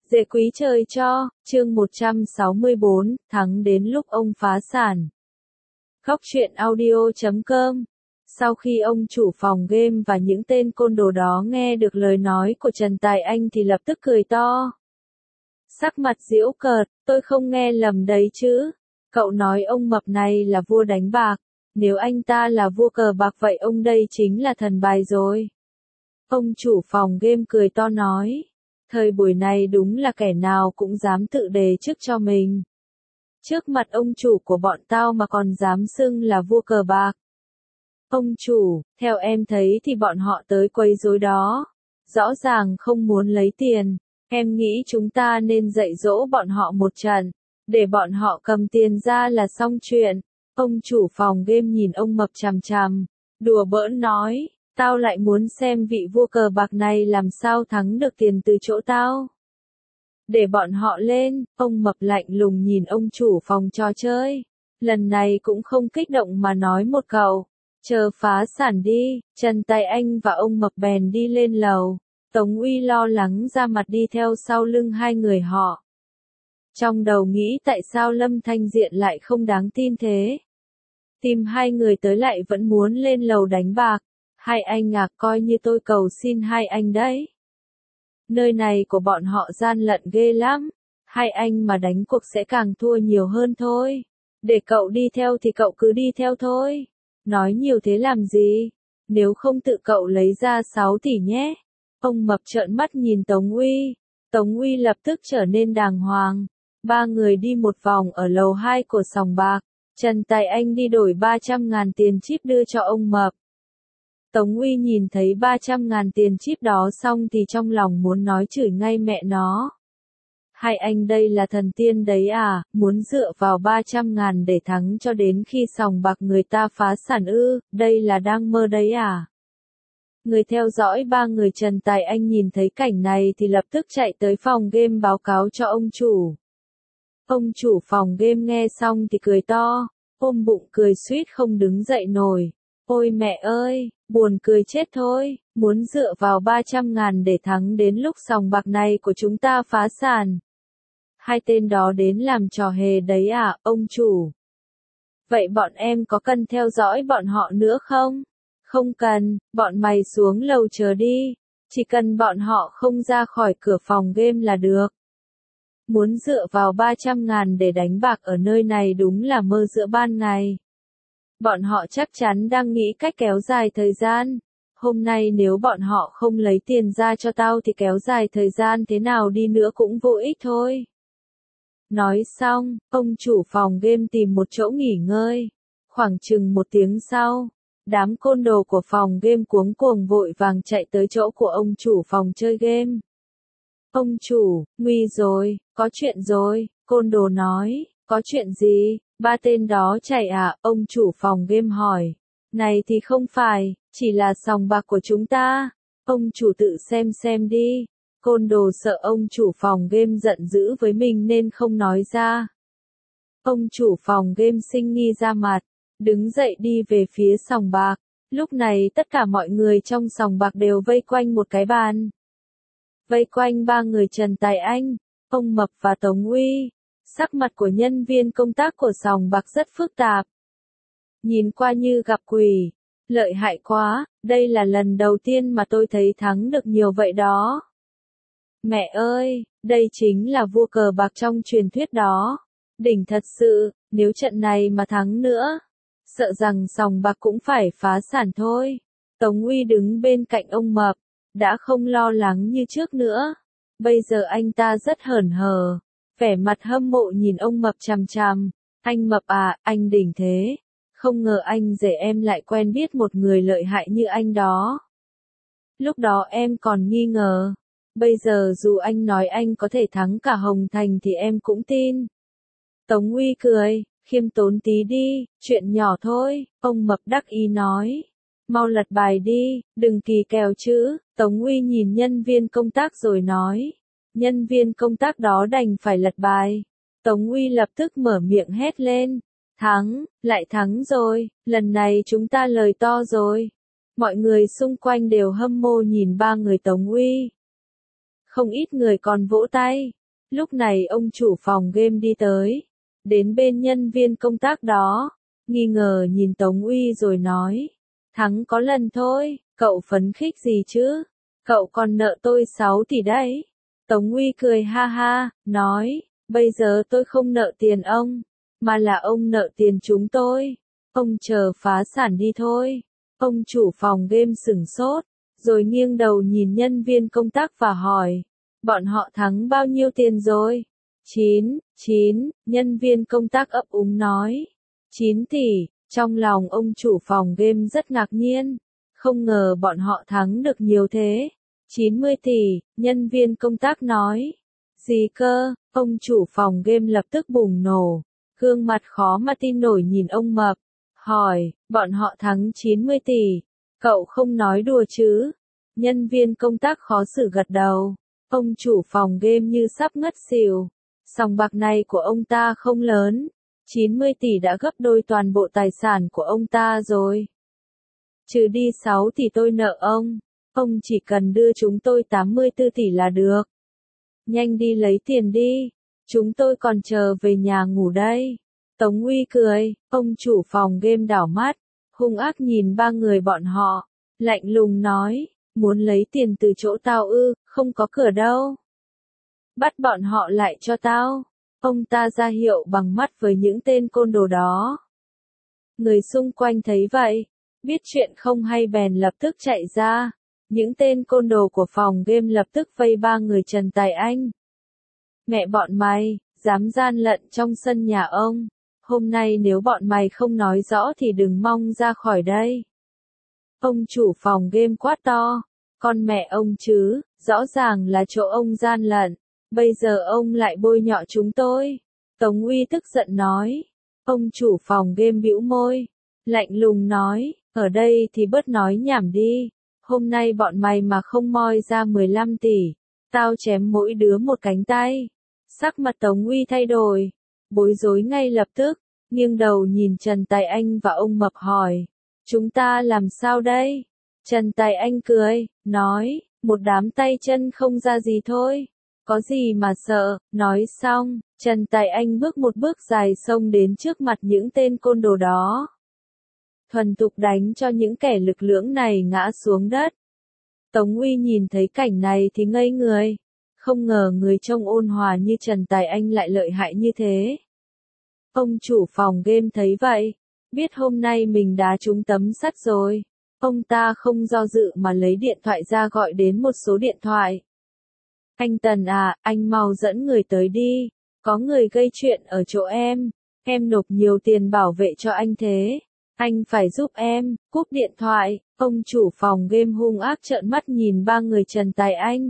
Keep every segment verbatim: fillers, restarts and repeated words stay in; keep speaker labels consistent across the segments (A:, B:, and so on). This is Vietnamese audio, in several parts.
A: Dễ quý trời cho, chương một trăm sáu mươi bốn, thắng đến lúc ông phá sản. Góc truyện audio chấm com. Sau khi ông chủ phòng game và những tên côn đồ đó nghe được lời nói của Trần Tài Anh thì lập tức cười to. Sắc mặt giễu cợt, tôi không nghe lầm đấy chứ. Cậu nói ông mập này là vua đánh bạc. Nếu anh ta là vua cờ bạc vậy ông đây chính là thần bài rồi. Ông chủ phòng game cười to nói. Thời buổi này đúng là kẻ nào cũng dám tự đề chức cho mình. Trước mặt ông chủ của bọn tao mà còn dám xưng là vua cờ bạc. Ông chủ, theo em thấy thì bọn họ tới quấy rối đó. Rõ ràng không muốn lấy tiền. Em nghĩ chúng ta nên dạy dỗ bọn họ một trận. Để bọn họ cầm tiền ra là xong chuyện. Ông chủ phòng game nhìn ông mập chằm chằm. Đùa bỡn nói. Tao lại muốn xem vị vua cờ bạc này làm sao thắng được tiền từ chỗ tao. Để bọn họ lên, ông mập lạnh lùng nhìn ông chủ phòng trò chơi. Lần này cũng không kích động mà nói một câu. Chờ phá sản đi, Trần Tài Anh và ông mập bèn đi lên lầu. Tống Uy lo lắng ra mặt đi theo sau lưng hai người họ. Trong đầu nghĩ tại sao Lâm Thanh Diện lại không đáng tin thế. Tìm hai người tới lại vẫn muốn lên lầu đánh bạc. Hai anh ngạc coi như tôi cầu xin hai anh đấy. Nơi này của bọn họ gian lận ghê lắm. Hai anh mà đánh cuộc sẽ càng thua nhiều hơn thôi. Để cậu đi theo thì cậu cứ đi theo thôi. Nói nhiều thế làm gì? Nếu không tự cậu lấy ra sáu tỷ nhé. Ông mập trợn mắt nhìn Tống Uy. Tống Uy lập tức trở nên đàng hoàng. Ba người đi một vòng ở lầu hai của sòng bạc. Trần Tài Anh đi đổi ba trăm ngàn tiền chip đưa cho ông mập. Tống Uy nhìn thấy ba trăm ngàn tiền chip đó xong thì trong lòng muốn nói chửi ngay mẹ nó. Hai anh đây là thần tiên đấy à, muốn dựa vào ba trăm ngàn để thắng cho đến khi sòng bạc người ta phá sản ư, đây là đang mơ đấy à. Người theo dõi ba người Trần Tài Anh nhìn thấy cảnh này thì lập tức chạy tới phòng game báo cáo cho ông chủ. Ông chủ phòng game nghe xong thì cười to, ôm bụng cười suýt không đứng dậy nổi. Ôi mẹ ơi, buồn cười chết thôi, muốn dựa vào ba trăm ngàn để thắng đến lúc sòng bạc này của chúng ta phá sản. Hai tên đó đến làm trò hề đấy à, ông chủ. Vậy bọn em có cần theo dõi bọn họ nữa không? Không cần, bọn mày xuống lầu chờ đi. Chỉ cần bọn họ không ra khỏi cửa phòng game là được. Muốn dựa vào ba trăm ngàn để đánh bạc ở nơi này đúng là mơ giữa ban ngày. Bọn họ chắc chắn đang nghĩ cách kéo dài thời gian. Hôm nay nếu bọn họ không lấy tiền ra cho tao thì kéo dài thời gian thế nào đi nữa cũng vô ích thôi. Nói xong, ông chủ phòng game tìm một chỗ nghỉ ngơi. Khoảng chừng một tiếng sau, đám côn đồ của phòng game cuống cuồng vội vàng chạy tới chỗ của ông chủ phòng chơi game. Ông chủ, nguy rồi, có chuyện rồi, côn đồ nói, có chuyện gì? Ba tên đó chạy à, ông chủ phòng game hỏi. Này thì không phải, chỉ là sòng bạc của chúng ta. Ông chủ tự xem xem đi. Côn đồ sợ ông chủ phòng game giận dữ với mình nên không nói ra. Ông chủ phòng game sinh nghi ra mặt, đứng dậy đi về phía sòng bạc. Lúc này tất cả mọi người trong sòng bạc đều vây quanh một cái bàn. Vây quanh ba người Trần Tài Anh, ông Mập và Tống Uy. Sắc mặt của nhân viên công tác của sòng bạc rất phức tạp. Nhìn qua như gặp quỷ. Lợi hại quá, đây là lần đầu tiên mà tôi thấy thắng được nhiều vậy đó. Mẹ ơi, đây chính là vua cờ bạc trong truyền thuyết đó. Đỉnh thật sự, nếu trận này mà thắng nữa, sợ rằng sòng bạc cũng phải phá sản thôi. Tống Uy đứng bên cạnh ông Mập, đã không lo lắng như trước nữa. Bây giờ anh ta rất hờn hờ. Vẻ mặt hâm mộ nhìn ông Mập chằm chằm. Anh Mập à, anh đỉnh thế. Không ngờ anh rể em lại quen biết một người lợi hại như anh đó. Lúc đó em còn nghi ngờ. Bây giờ dù anh nói anh có thể thắng cả Hồng Thành thì em cũng tin. Tống Uy cười, khiêm tốn tí đi, chuyện nhỏ thôi, ông Mập đắc ý nói. Mau lật bài đi, đừng kỳ kèo chứ. Tống Uy nhìn nhân viên công tác rồi nói. Nhân viên công tác đó đành phải lật bài. Tống Uy lập tức mở miệng hét lên. Thắng, lại thắng rồi, lần này chúng ta lời to rồi. Mọi người xung quanh đều hâm mộ nhìn ba người Tống Uy. Không ít người còn vỗ tay. Lúc này ông chủ phòng game đi tới. Đến bên nhân viên công tác đó. Nghi ngờ nhìn Tống Uy rồi nói. Thắng có lần thôi, cậu phấn khích gì chứ? Cậu còn nợ tôi sáu tỷ đấy. Tống Uy cười ha ha, nói. Bây giờ tôi không nợ tiền ông. Mà là ông nợ tiền chúng tôi. Ông chờ phá sản đi thôi. Ông chủ phòng game sửng sốt. Rồi nghiêng đầu nhìn nhân viên công tác và hỏi. Bọn họ thắng bao nhiêu tiền rồi? Chín, chín, nhân viên công tác ấp úng nói. Chín tỷ, trong lòng ông chủ phòng game rất ngạc nhiên. Không ngờ bọn họ thắng được nhiều thế. Chín mươi tỷ, nhân viên công tác nói. Gì cơ, ông chủ phòng game lập tức bùng nổ. Gương mặt khó mà tin nổi nhìn ông Mập. Hỏi, bọn họ thắng chín mươi tỷ. Cậu không nói đùa chứ? Nhân viên công tác khó xử gật đầu. Ông chủ phòng game như sắp ngất xỉu. Sòng bạc này của ông ta không lớn. chín mươi tỷ đã gấp đôi toàn bộ tài sản của ông ta rồi. Trừ đi sáu tỷ tôi nợ ông. Ông chỉ cần đưa chúng tôi tám mươi tư tỷ là được. Nhanh đi lấy tiền đi. Chúng tôi còn chờ về nhà ngủ đây. Tống Uy cười. Ông chủ phòng game đảo mắt. Hung ác nhìn ba người bọn họ. Lạnh lùng nói. Muốn lấy tiền từ chỗ tao ư, không có cửa đâu. Bắt bọn họ lại cho tao. Ông ta ra hiệu bằng mắt với những tên côn đồ đó. Người xung quanh thấy vậy. Biết chuyện không hay bèn lập tức chạy ra. Những tên côn đồ của phòng game lập tức vây ba người Trần Tài Anh. Mẹ bọn mày, dám gian lận trong sân nhà ông. Hôm nay nếu bọn mày không nói rõ thì đừng mong ra khỏi đây. Ông chủ phòng game quát to. Con mẹ ông chứ, rõ ràng là chỗ ông gian lận. Bây giờ ông lại bôi nhọ chúng tôi. Tống Uy tức giận nói. Ông chủ phòng game bĩu môi. Lạnh lùng nói, ở đây thì bớt nói nhảm đi. Hôm nay bọn mày mà không moi ra mười lăm tỷ. Tao chém mỗi đứa một cánh tay. Sắc mặt Tống Uy thay đổi. Bối rối ngay lập tức. Nghiêng đầu nhìn Trần Tài Anh và ông Mập hỏi. Chúng ta làm sao đây? Trần Tài Anh cười, nói, một đám tay chân không ra gì thôi. Có gì mà sợ, nói xong, Trần Tài Anh bước một bước dài xông đến trước mặt những tên côn đồ đó. Thuần thục đánh cho những kẻ lực lưỡng này ngã xuống đất. Tống Uy nhìn thấy cảnh này thì ngây người. Không ngờ người trông ôn hòa như Trần Tài Anh lại lợi hại như thế. Ông chủ phòng game thấy vậy. Biết hôm nay mình đá trúng tấm sắt rồi. Ông ta không do dự mà lấy điện thoại ra gọi đến một số điện thoại. Anh Tần à, anh mau dẫn người tới đi. Có người gây chuyện ở chỗ em. Em nộp nhiều tiền bảo vệ cho anh thế. Anh phải giúp em. Cúp điện thoại. Ông chủ phòng game hung ác trợn mắt nhìn ba người Trần Tài Anh.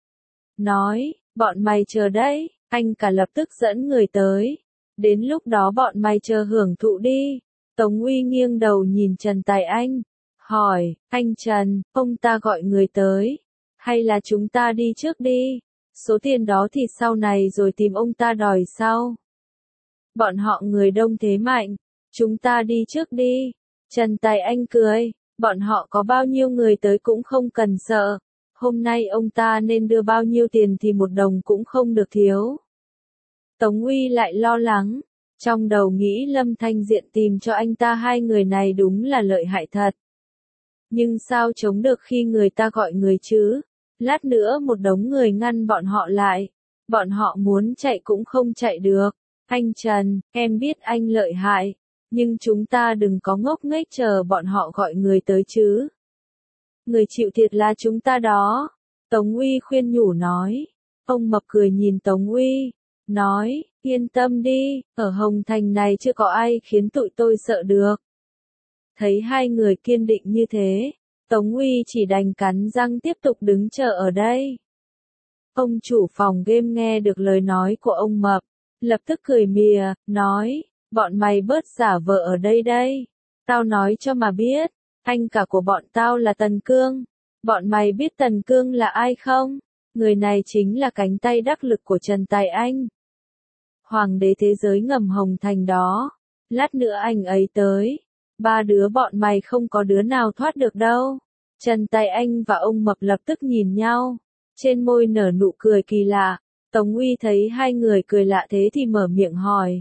A: Nói, bọn mày chờ đấy. Anh cả lập tức dẫn người tới. Đến lúc đó bọn mày chờ hưởng thụ đi. Tống Uy nghiêng đầu nhìn Trần Tài Anh. Hỏi, anh Trần, ông ta gọi người tới. Hay là chúng ta đi trước đi? Số tiền đó thì sau này rồi tìm ông ta đòi sau. Bọn họ người đông thế mạnh. Chúng ta đi trước đi. Trần Tài Anh cười. Bọn họ có bao nhiêu người tới cũng không cần sợ. Hôm nay ông ta nên đưa bao nhiêu tiền thì một đồng cũng không được thiếu. Tống Uy lại lo lắng. Trong đầu nghĩ Lâm Thanh Diện tìm cho anh ta hai người này đúng là lợi hại thật. Nhưng sao chống được khi người ta gọi người chứ? Lát nữa một đống người ngăn bọn họ lại. Bọn họ muốn chạy cũng không chạy được. Anh Trần, em biết anh lợi hại. Nhưng chúng ta đừng có ngốc nghếch chờ bọn họ gọi người tới chứ. Người chịu thiệt là chúng ta đó. Tống Uy khuyên nhủ nói. Ông Mập cười nhìn Tống Uy. Nói, yên tâm đi, ở Hồng Thành này chưa có ai khiến tụi tôi sợ được. Thấy hai người kiên định như thế, Tống Uy chỉ đành cắn răng tiếp tục đứng chờ ở đây. Ông chủ phòng game nghe được lời nói của ông Mập, lập tức cười mỉa, nói, bọn mày bớt giả vờ ở đây đây. Tao nói cho mà biết, anh cả của bọn tao là Tần Cương. Bọn mày biết Tần Cương là ai không? Người này chính là cánh tay đắc lực của Trần Tài Anh. Hoàng đế thế giới ngầm Hồng Thành đó. Lát nữa anh ấy tới. Ba đứa bọn mày không có đứa nào thoát được đâu. Trần Tài Anh và ông Mập lập tức nhìn nhau. trên môi nở nụ cười kỳ lạ. Tống Uy thấy hai người cười lạ thế thì mở miệng hỏi.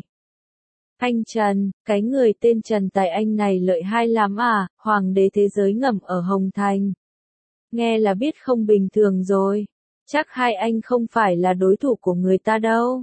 A: Anh Trần, cái người tên Trần Tài Anh này lợi hại lắm à, hoàng đế thế giới ngầm ở Hồng Thành. Nghe là biết không bình thường rồi, chắc hai anh không phải là đối thủ của người ta đâu.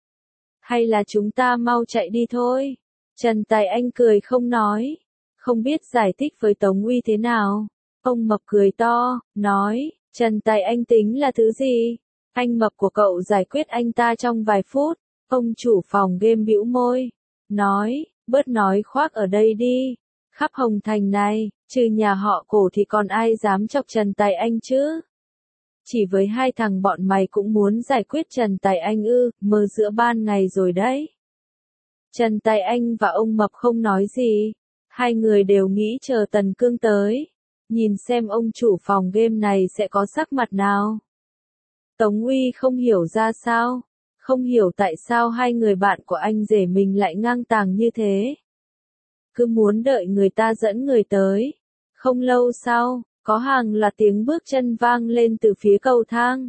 A: Hay là chúng ta mau chạy đi thôi. Trần Tài Anh cười không nói, không biết giải thích với Tống Uy thế nào. Ông Mập cười to, nói, Trần Tài Anh tính là thứ gì? Anh Mập của cậu giải quyết anh ta trong vài phút. Ông chủ phòng game bĩu môi, nói, bớt nói khoác ở đây đi. Khắp Hồng Thành này, trừ nhà họ Cổ thì còn ai dám chọc Trần Tài Anh chứ? Chỉ với hai thằng bọn mày cũng muốn giải quyết Trần Tài Anh ư, mơ giữa ban ngày rồi đấy. Trần Tài Anh và ông Mập không nói gì. Hai người đều nghĩ chờ Tần Cương tới. Nhìn xem ông chủ phòng game này sẽ có sắc mặt nào. Tống Uy không hiểu ra sao. Không hiểu tại sao hai người bạn của anh rể mình lại ngang tàng như thế. Cứ muốn đợi người ta dẫn người tới. Không lâu sau, có hàng loạt tiếng bước chân vang lên từ phía cầu thang.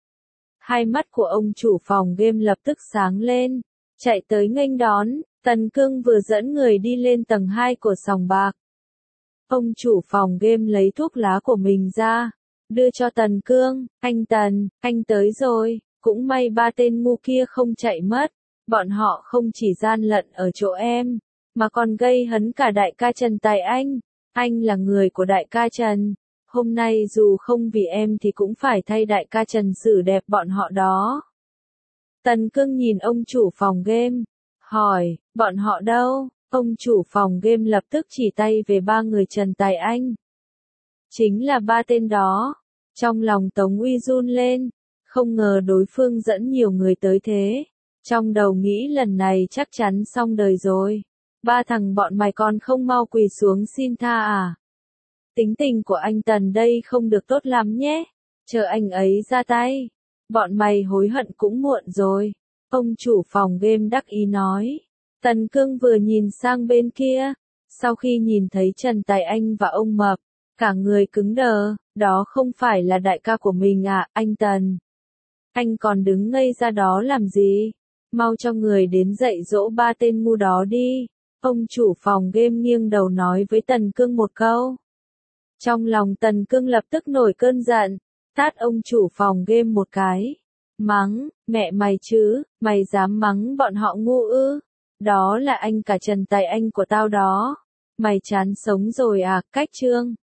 A: Hai mắt của ông chủ phòng game lập tức sáng lên, chạy tới nghênh đón. Tần Cương vừa dẫn người đi lên tầng hai của sòng bạc. Ông chủ phòng game lấy thuốc lá của mình ra, đưa cho Tần Cương. Anh Tần, anh tới rồi. Cũng may ba tên ngu kia không chạy mất. Bọn họ không chỉ gian lận ở chỗ em, mà còn gây hấn cả đại ca Trần Tài Anh. Anh là người của đại ca Trần. Hôm nay dù không vì em thì cũng phải thay đại ca Trần xử đẹp bọn họ đó. Tần Cương nhìn ông chủ phòng game, hỏi, bọn họ đâu? Ông chủ phòng game lập tức chỉ tay về ba người Trần Tài Anh. Chính là ba tên đó. Trong lòng Tống Uy run lên, không ngờ đối phương dẫn nhiều người tới thế. Trong đầu nghĩ lần này chắc chắn xong đời rồi. Ba thằng bọn mày còn không mau quỳ xuống xin tha à? Tính tình của anh Tần đây không được tốt lắm nhé. Chờ anh ấy ra tay. Bọn mày hối hận cũng muộn rồi. Ông chủ phòng game đắc ý nói. Tần Cương vừa nhìn sang bên kia. Sau khi nhìn thấy Trần Tài Anh và ông Mập, cả người cứng đờ. Đó không phải là đại ca của mình à, anh Tần? Anh còn đứng ngây ra đó làm gì? Mau cho người đến dạy dỗ ba tên ngu đó đi. Ông chủ phòng game nghiêng đầu nói với Tần Cương một câu. Trong lòng Tần Cương lập tức nổi cơn giận, tát ông chủ phòng game một cái. Mắng, mẹ mày chứ, mày dám mắng bọn họ ngu ư? Đó là anh cả Trần Tài Anh của tao đó. Mày chán sống rồi à, cách chương.